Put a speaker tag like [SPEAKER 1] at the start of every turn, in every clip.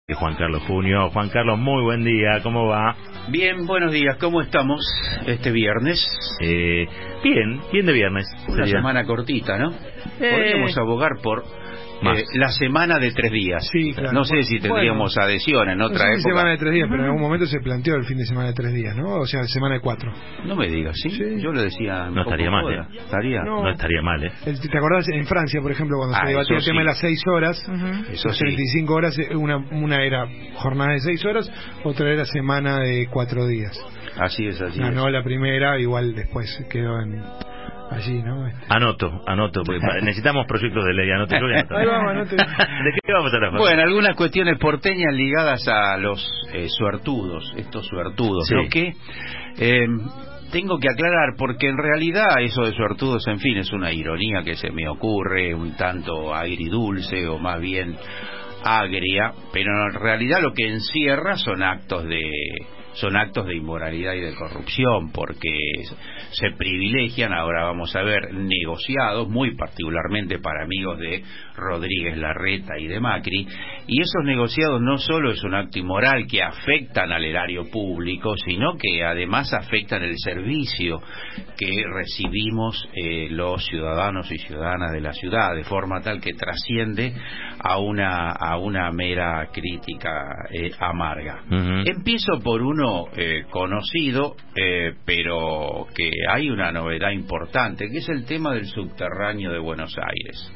[SPEAKER 1] Juan Carlos Junio. Juan Carlos, muy buen día, ¿cómo va?
[SPEAKER 2] Bien, buenos días, ¿cómo estamos este viernes?
[SPEAKER 1] Bien de viernes.
[SPEAKER 2] Una semana cortita, ¿no? Podríamos abogar por la semana de 3 días.
[SPEAKER 3] Sí, claro.
[SPEAKER 2] No sé si tendríamos adhesión en otra época.
[SPEAKER 3] Semana de 3 días, pero en algún momento se planteó el fin de semana de 3 días, ¿no? O sea, semana de 4.
[SPEAKER 2] No me digas, ¿sí? Yo lo decía.
[SPEAKER 1] No estaría mal, ¿eh?
[SPEAKER 3] No
[SPEAKER 1] estaría mal, ¿eh?
[SPEAKER 3] ¿Te acordás en Francia, por ejemplo, cuando se debatía el tema de las 6 horas?
[SPEAKER 2] Eso
[SPEAKER 3] las
[SPEAKER 2] sí.
[SPEAKER 3] 35 horas, una era jornada de 6 horas, otra era semana de 4 días.
[SPEAKER 2] Así es.
[SPEAKER 3] Ganó la primera, igual después quedó allí, ¿no?
[SPEAKER 1] Anoto, porque necesitamos proyectos de ley, anoto.
[SPEAKER 3] Ahí vamos, anote.
[SPEAKER 1] ¿De qué vamos a hablar?
[SPEAKER 2] Bueno, algunas cuestiones porteñas ligadas a los suertudos, estos suertudos,
[SPEAKER 1] sí.
[SPEAKER 2] ¿no? Que tengo que aclarar, porque en realidad eso de suertudos, en fin, es una ironía que se me ocurre, un tanto agridulce o más bien agria, pero en realidad lo que encierra son actos de inmoralidad y de corrupción, porque se privilegian, ahora vamos a ver, negociados, muy particularmente para amigos de Rodríguez Larreta y de Macri, y esos negociados no solo es un acto inmoral que afectan al erario público, sino que además afectan el servicio que recibimos los ciudadanos y ciudadanas de la ciudad, de forma tal que trasciende a una mera crítica amarga. Empiezo por uno conocido, pero que hay una novedad importante, que es el tema del subterráneo de Buenos Aires.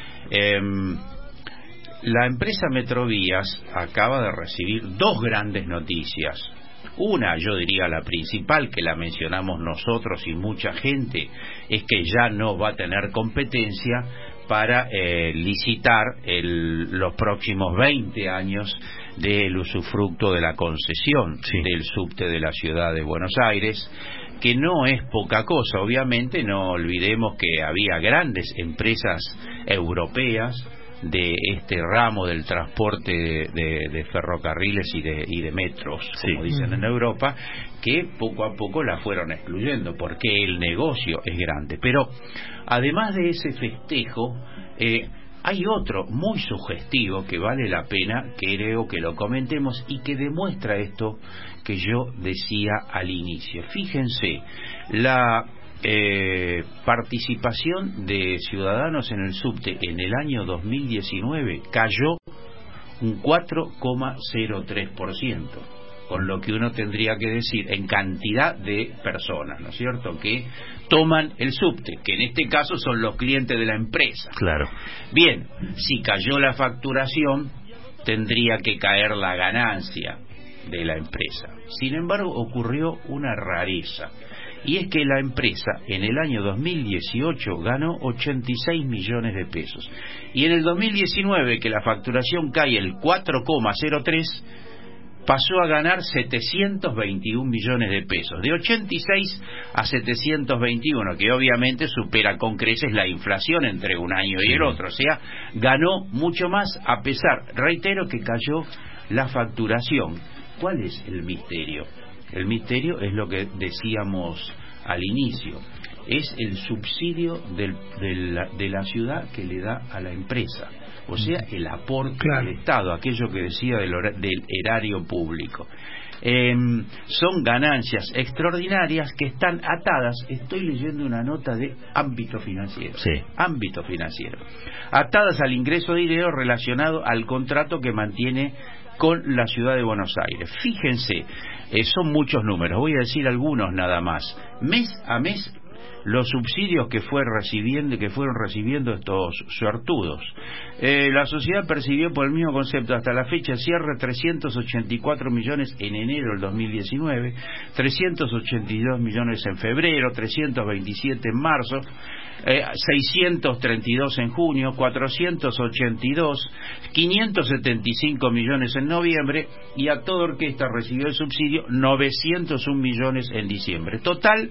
[SPEAKER 2] La empresa Metrovías acaba de recibir 2 grandes noticias. Una, yo diría la principal, que la mencionamos nosotros y mucha gente, es que ya no va a tener competencia para licitar los próximos 20 años del usufructo de la concesión del subte de la ciudad de Buenos Aires, que no es poca cosa. Obviamente no olvidemos que había grandes empresas europeas de este ramo del transporte de ferrocarriles y de metros, como dicen en Europa, que poco a poco la fueron excluyendo porque el negocio es grande. Pero además de ese festejo, hay otro muy sugestivo que vale la pena, creo que lo comentemos, y que demuestra esto que yo decía al inicio. Fíjense, la participación de ciudadanos en el subte en el año 2019 cayó un 4,03%, con lo que uno tendría que decir en cantidad de personas, ¿no es cierto?, que toman el subte, que en este caso son los clientes de la empresa.
[SPEAKER 1] Claro.
[SPEAKER 2] Bien, si cayó la facturación, tendría que caer la ganancia de la empresa. Sin embargo, ocurrió una rareza, y es que la empresa en el año 2018 ganó 86 millones de pesos, y en el 2019, que la facturación cae el 4,03%, pasó a ganar 721 millones de pesos, de 86 a 721, que obviamente supera con creces la inflación entre un año y el otro. O sea, ganó mucho más, a pesar, reitero, que cayó la facturación. ¿Cuál es el misterio? El misterio es lo que decíamos al inicio, es el subsidio de la ciudad que le da a la empresa, o sea, el aporte del Estado, aquello que decía del erario público. Son ganancias extraordinarias que están atadas, estoy leyendo una nota de Ámbito Financiero, atadas al ingreso de dinero relacionado al contrato que mantiene con la ciudad de Buenos Aires. Fíjense, son muchos números, voy a decir algunos nada más. Mes a mes, los subsidios que fueron recibiendo estos suertudos. La sociedad percibió por el mismo concepto hasta la fecha de cierre 384 millones en enero del 2019, 382 millones en febrero, 327 en marzo, 632 en junio, 482, 575 millones en noviembre, y a toda orquesta recibió el subsidio 901 millones en diciembre. Total,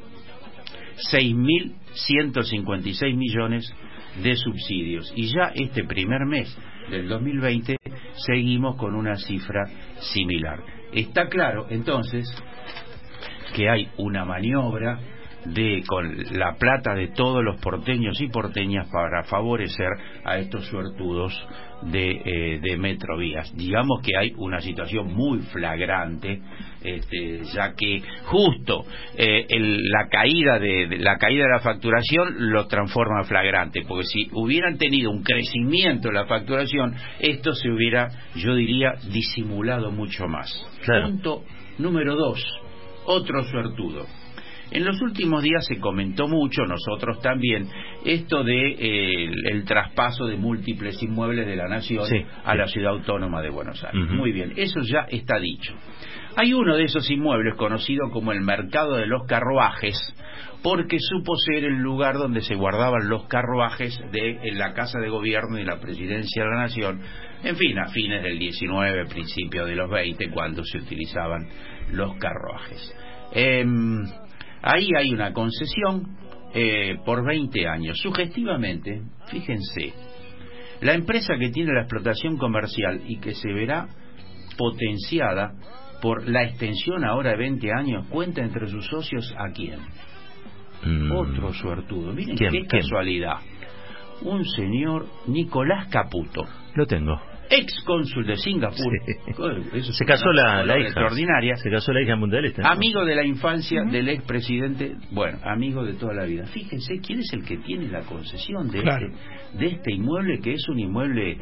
[SPEAKER 2] 6.156 millones de subsidios, y ya este primer mes del 2020 seguimos con una cifra similar. Está claro entonces que hay una maniobra con la plata de todos los porteños y porteñas para favorecer a estos suertudos de Metrovías. Digamos que hay una situación muy flagrante, ya que justo la caída de la facturación lo transforma en flagrante, porque si hubieran tenido un crecimiento en la facturación, esto se hubiera, yo diría, disimulado mucho más.
[SPEAKER 1] Claro.
[SPEAKER 2] Punto número 2, otro suertudo. En los últimos días se comentó mucho, nosotros también, esto de el traspaso de múltiples inmuebles de la Nación a la Ciudad Autónoma de Buenos Aires. Muy bien, eso ya está dicho. Hay uno de esos inmuebles conocido como el Mercado de los Carruajes, porque supo ser el lugar donde se guardaban los carruajes en la Casa de Gobierno y la Presidencia de la Nación, en fin, a fines del 19, principios de los 20, cuando se utilizaban los carruajes. Ahí hay una concesión por 20 años. Sugestivamente, fíjense, la empresa que tiene la explotación comercial y que se verá potenciada por la extensión ahora de 20 años, cuenta entre sus socios ¿a quién? Otro suertudo. Miren qué casualidad. Un señor Nicolás Caputo.
[SPEAKER 1] Lo tengo.
[SPEAKER 2] Ex cónsul de Singapur.
[SPEAKER 1] Eso se casó la hija.
[SPEAKER 2] Extraordinaria.
[SPEAKER 1] Se casó la hija mundial.
[SPEAKER 2] Amigo de la infancia del expresidente. Bueno, amigo de toda la vida. Fíjense quién es el que tiene la concesión de este inmueble, que es un inmueble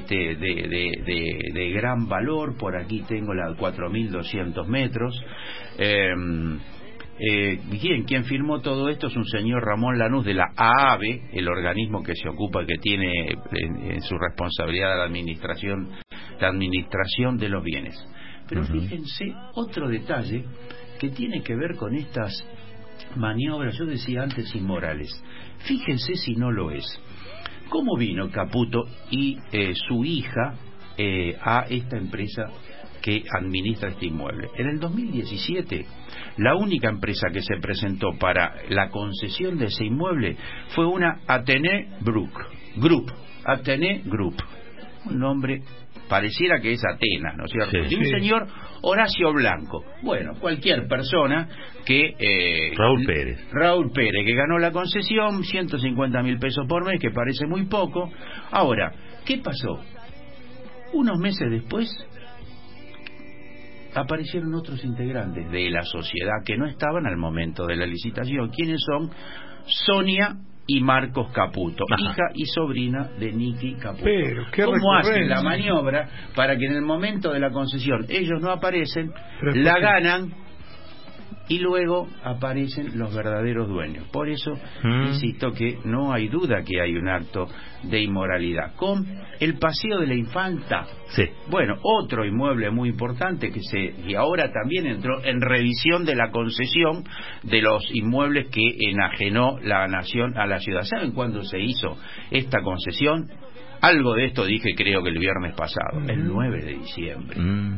[SPEAKER 2] de gran valor. Por aquí tengo la 4.200 metros. Quien firmó todo esto es un señor Ramón Lanús de la AAVE, el organismo que se ocupa, que tiene en su responsabilidad la administración de los bienes. Pero fíjense otro detalle que tiene que ver con estas maniobras, yo decía antes, inmorales. Fíjense si no lo es. ¿Cómo vino Caputo y su hija a esta empresa que administra este inmueble? En el 2017, la única empresa que se presentó para la concesión de ese inmueble fue una Athénée Group. Athénée Group. Un nombre, pareciera que es Atenas, ¿no es cierto?
[SPEAKER 1] Sí,
[SPEAKER 2] y un señor Horacio Blanco. Bueno, cualquier persona que... Raúl Pérez, que ganó la concesión, 150.000 pesos por mes, que parece muy poco. Ahora, ¿qué pasó? Unos meses después aparecieron otros integrantes de la sociedad que no estaban al momento de la licitación. ¿Quiénes son? Sonia y Marcos Caputo, hija y sobrina de Nicky Caputo.
[SPEAKER 3] Pero,
[SPEAKER 2] ¿cómo hacen la maniobra para que en el momento de la concesión ellos no aparecen, la ganan y luego aparecen los verdaderos dueños? Por eso insisto que no hay duda que hay un acto de inmoralidad. Con el Paseo de la Infanta, bueno, otro inmueble muy importante y ahora también entró en revisión de la concesión de los inmuebles que enajenó la Nación a la ciudad. ¿Saben cuándo se hizo esta concesión? Algo de esto dije, creo que el viernes pasado, el 9 de diciembre.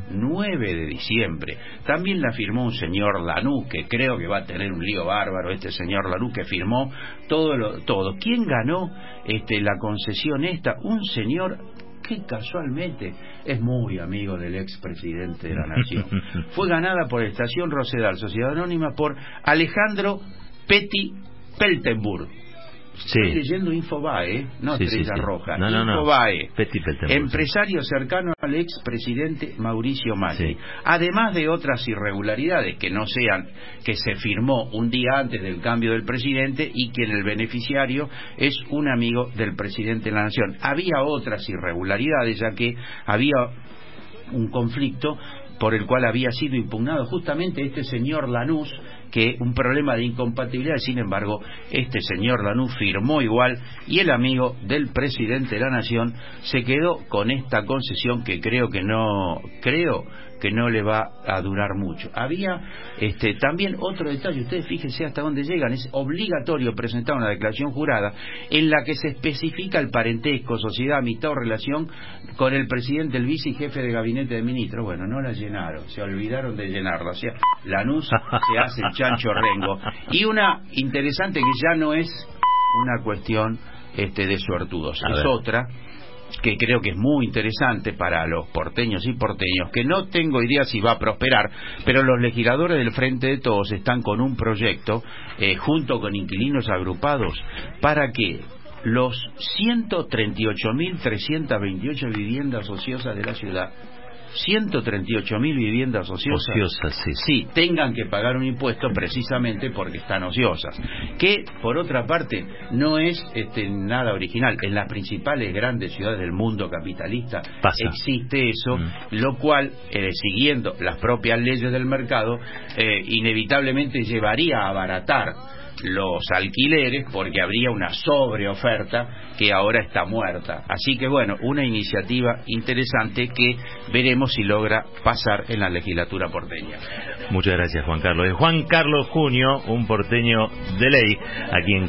[SPEAKER 2] 9 de diciembre. También la firmó un señor Lanús, que creo que va a tener un lío bárbaro, este señor Lanús, que firmó todo. ¿Quién ganó la concesión esta? Un señor que casualmente es muy amigo del expresidente de la Nación. Fue ganada por Estación Rosedal, Sociedad Anónima, por Alejandro Petty Peltenburg. Estoy leyendo Infobae, no Estrella Roja. Infobae, empresario cercano al expresidente Mauricio Macri. Además de otras irregularidades que no sean que se firmó un día antes del cambio del presidente y que el beneficiario es un amigo del presidente de la Nación. Había otras irregularidades, ya que había un conflicto por el cual había sido impugnado justamente este señor Lanús, que un problema de incompatibilidad. Sin embargo, este señor Lanús firmó igual y el amigo del presidente de la Nación se quedó con esta concesión que creo que no le va a durar mucho. Había también otro detalle, ustedes fíjense hasta dónde llegan. Es obligatorio presentar una declaración jurada en la que se especifica el parentesco, sociedad, amistad o relación con el presidente, el vice y jefe de gabinete de ministros. Bueno, no la llenaron, se olvidaron de llenarla. O sea, Lanús se hace el chancho rengo. Y una interesante que ya no es una cuestión de suertudos, es otra. que creo que es muy interesante para los porteños y porteños, que no tengo idea si va a prosperar, pero los legisladores del Frente de Todos están con un proyecto, junto con inquilinos agrupados, para que los 138.328 viviendas ociosas de la ciudad, 138.000 viviendas ociosas, sí, tengan que pagar un impuesto precisamente porque están ociosas, que por otra parte no es nada original. En las principales grandes ciudades del mundo capitalista existe eso, lo cual, siguiendo las propias leyes del mercado, inevitablemente llevaría a abaratar los alquileres, porque habría una sobreoferta que ahora está muerta. Así que bueno, una iniciativa interesante que veremos si logra pasar en la legislatura porteña.
[SPEAKER 1] Muchas gracias, Juan Carlos. Juan Carlos Junio, un porteño de ley, aquí en